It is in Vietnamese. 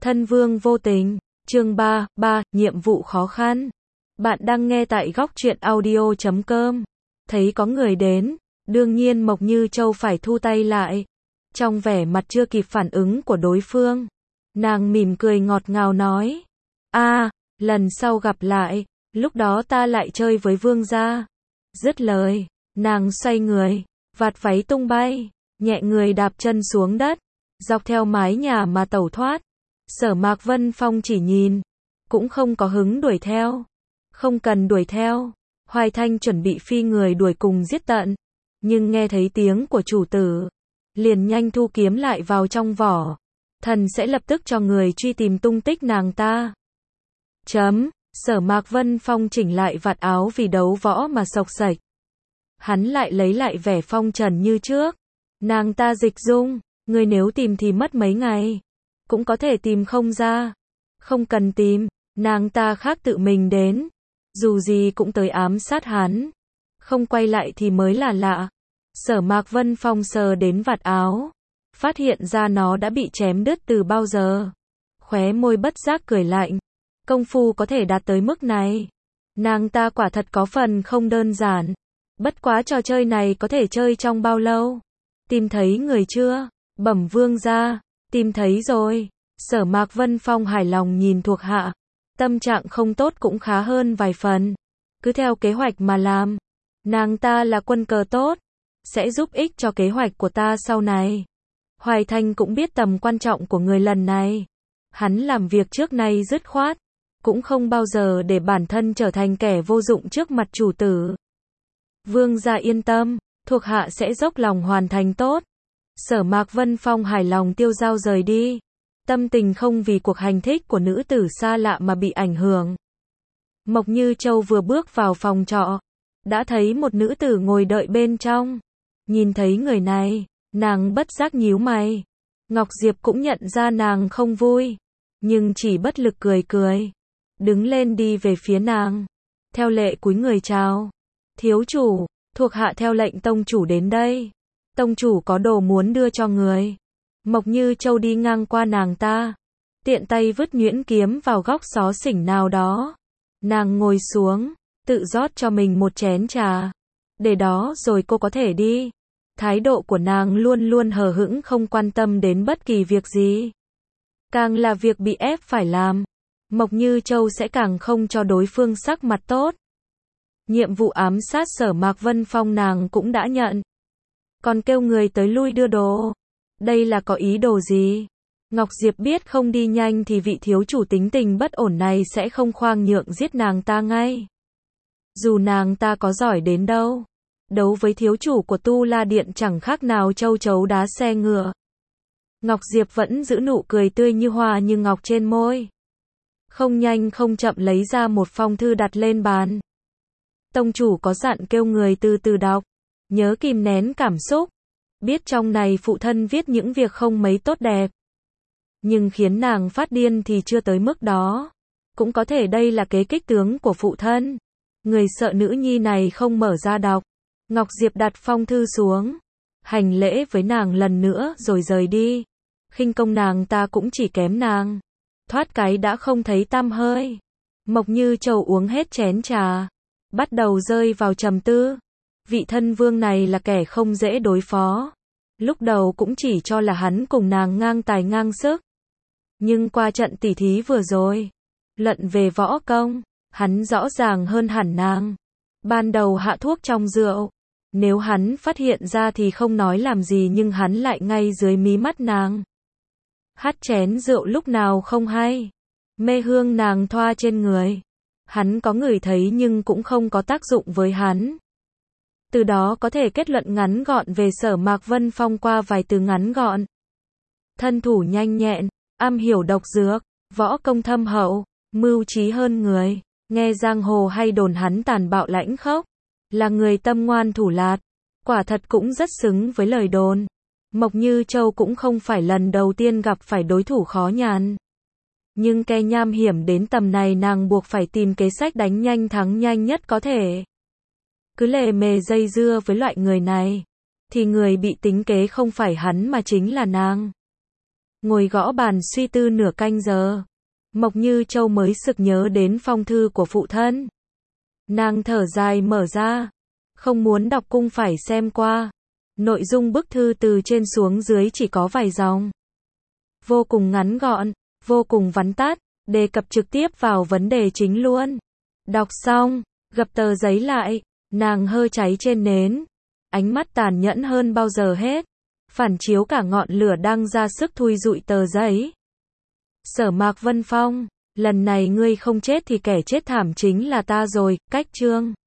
Thân vương vô tình, chương 3, nhiệm vụ khó khăn. Bạn đang nghe tại góc truyện audio.com. Thấy có người đến, đương nhiên Mộc Như Châu phải thu tay lại. Trong vẻ mặt chưa kịp phản ứng của đối phương, nàng mỉm cười ngọt ngào nói: lần sau gặp lại, lúc đó ta lại chơi với vương gia. Dứt lời, nàng xoay người, vạt váy tung bay, nhẹ người đạp chân xuống đất, dọc theo mái nhà mà tẩu thoát. Sở Mạc Vân Phong chỉ nhìn, cũng không có hứng đuổi theo. Không cần đuổi theo. Hoài Thanh chuẩn bị phi người đuổi cùng giết tận, nhưng nghe thấy tiếng của chủ tử, liền nhanh thu kiếm lại vào trong vỏ. Thần sẽ lập tức cho người truy tìm tung tích nàng ta. Sở Mạc Vân Phong chỉnh lại vạt áo vì đấu võ mà xộc xệch. Hắn lại lấy lại vẻ phong trần như trước. Nàng ta dịch dung, người nếu tìm thì mất mấy ngày, cũng có thể tìm không ra. Không cần tìm, nàng ta khác tự mình đến. Dù gì cũng tới ám sát hắn. Không quay lại thì mới là lạ. Sở Mạc Vân Phong sờ đến vạt áo, phát hiện ra nó đã bị chém đứt từ bao giờ. Khóe môi bất giác cười lạnh. Công phu có thể đạt tới mức này, nàng ta quả thật có phần không đơn giản. Bất quá trò chơi này có thể chơi trong bao lâu? Tìm thấy người chưa? Bẩm vương gia, tìm thấy rồi. Sở Mạc Vân Phong hài lòng nhìn thuộc hạ. Tâm trạng không tốt cũng khá hơn vài phần. Cứ theo kế hoạch mà làm. Nàng ta là quân cờ tốt, sẽ giúp ích cho kế hoạch của ta sau này. Hoài Thanh cũng biết tầm quan trọng của người lần này. Hắn làm việc trước nay dứt khoát, cũng không bao giờ để bản thân trở thành kẻ vô dụng trước mặt chủ tử. Vương gia yên tâm, thuộc hạ sẽ dốc lòng hoàn thành tốt. Sở Mạc Vân Phong hài lòng tiêu dao rời đi. Tâm tình không vì cuộc hành thích của nữ tử xa lạ mà bị ảnh hưởng. Mộc Như Châu vừa bước vào phòng trọ, đã thấy một nữ tử ngồi đợi bên trong. Nhìn thấy người này, nàng bất giác nhíu mày. Ngọc Diệp cũng nhận ra nàng không vui, nhưng chỉ bất lực cười cười. Đứng lên đi về phía nàng. Theo lệ cúi người chào. Thiếu chủ, thuộc hạ theo lệnh tông chủ đến đây. Tông chủ có đồ muốn đưa cho người. Mộc Như Châu đi ngang qua nàng ta, tiện tay vứt nhuyễn kiếm vào góc xó xỉnh nào đó. Nàng ngồi xuống, tự rót cho mình một chén trà. Để đó rồi cô có thể đi. Thái độ của nàng luôn luôn hờ hững, không quan tâm đến bất kỳ việc gì. Càng là việc bị ép phải làm, Mộc Như Châu sẽ càng không cho đối phương sắc mặt tốt. Nhiệm vụ ám sát Sở Mạc Vân Phong nàng cũng đã nhận, còn kêu người tới lui đưa đồ. Đây là có ý đồ gì? Ngọc Diệp biết không đi nhanh thì vị thiếu chủ tính tình bất ổn này sẽ không khoan nhượng giết nàng ta ngay. Dù nàng ta có giỏi đến đâu, đấu với thiếu chủ của Tu La Điện chẳng khác nào châu chấu đá xe ngựa. Ngọc Diệp vẫn giữ nụ cười tươi như hoa như ngọc trên môi. Không nhanh không chậm lấy ra một phong thư đặt lên bàn. Tông chủ có dặn kêu người từ từ đọc, nhớ kìm nén cảm xúc. Biết trong này phụ thân viết những việc không mấy tốt đẹp, nhưng khiến nàng phát điên thì chưa tới mức đó. Cũng có thể đây là kế kích tướng của phụ thân. Người sợ nữ nhi này không mở ra đọc. Ngọc Diệp đặt phong thư xuống, hành lễ với nàng lần nữa rồi rời đi. Khinh công nàng ta cũng chỉ kém nàng. Thoát cái đã không thấy tăm hơi. Mộc Như Châu uống hết chén trà, bắt đầu rơi vào trầm tư. Vị thân vương này là kẻ không dễ đối phó. Lúc đầu cũng chỉ cho là hắn cùng nàng ngang tài ngang sức. Nhưng qua trận tỉ thí vừa rồi, luận về võ công, hắn rõ ràng hơn hẳn nàng. Ban đầu hạ thuốc trong rượu, nếu hắn phát hiện ra thì không nói làm gì, nhưng hắn lại ngay dưới mí mắt nàng. Hắt chén rượu lúc nào không hay. Mê hương nàng thoa trên người, hắn có ngửi thấy nhưng cũng không có tác dụng với hắn. Từ đó có thể kết luận ngắn gọn về Sở Mạc Vân Phong qua vài từ ngắn gọn. Thân thủ nhanh nhẹn, am hiểu độc dược, võ công thâm hậu, mưu trí hơn người. Nghe giang hồ hay đồn hắn tàn bạo lãnh khốc, là người tâm ngoan thủ lạt. Quả thật cũng rất xứng với lời đồn. Mộc Như Châu cũng không phải lần đầu tiên gặp phải đối thủ khó nhằn. Nhưng cái nham hiểm đến tầm này nàng buộc phải tìm kế sách đánh nhanh thắng nhanh nhất có thể. Cứ lề mề dây dưa với loại người này, thì người bị tính kế không phải hắn mà chính là nàng. ngồi gõ bàn suy tư nửa canh giờ. Mộc Như Châu mới sực nhớ đến phong thư của phụ thân. Nàng thở dài mở ra. Không muốn đọc cũng phải xem qua. Nội dung bức thư từ trên xuống dưới chỉ có vài dòng. Vô cùng ngắn gọn, vô cùng vắn tắt, đề cập trực tiếp vào vấn đề chính luôn. Đọc xong, gập tờ giấy lại, nàng hơi cháy trên nến. Ánh mắt tàn nhẫn hơn bao giờ hết. Phản chiếu cả ngọn lửa đang ra sức thui dụi tờ giấy. Sở Mạc Vân Phong, lần này ngươi không chết thì kẻ chết thảm chính là ta rồi, cách chương.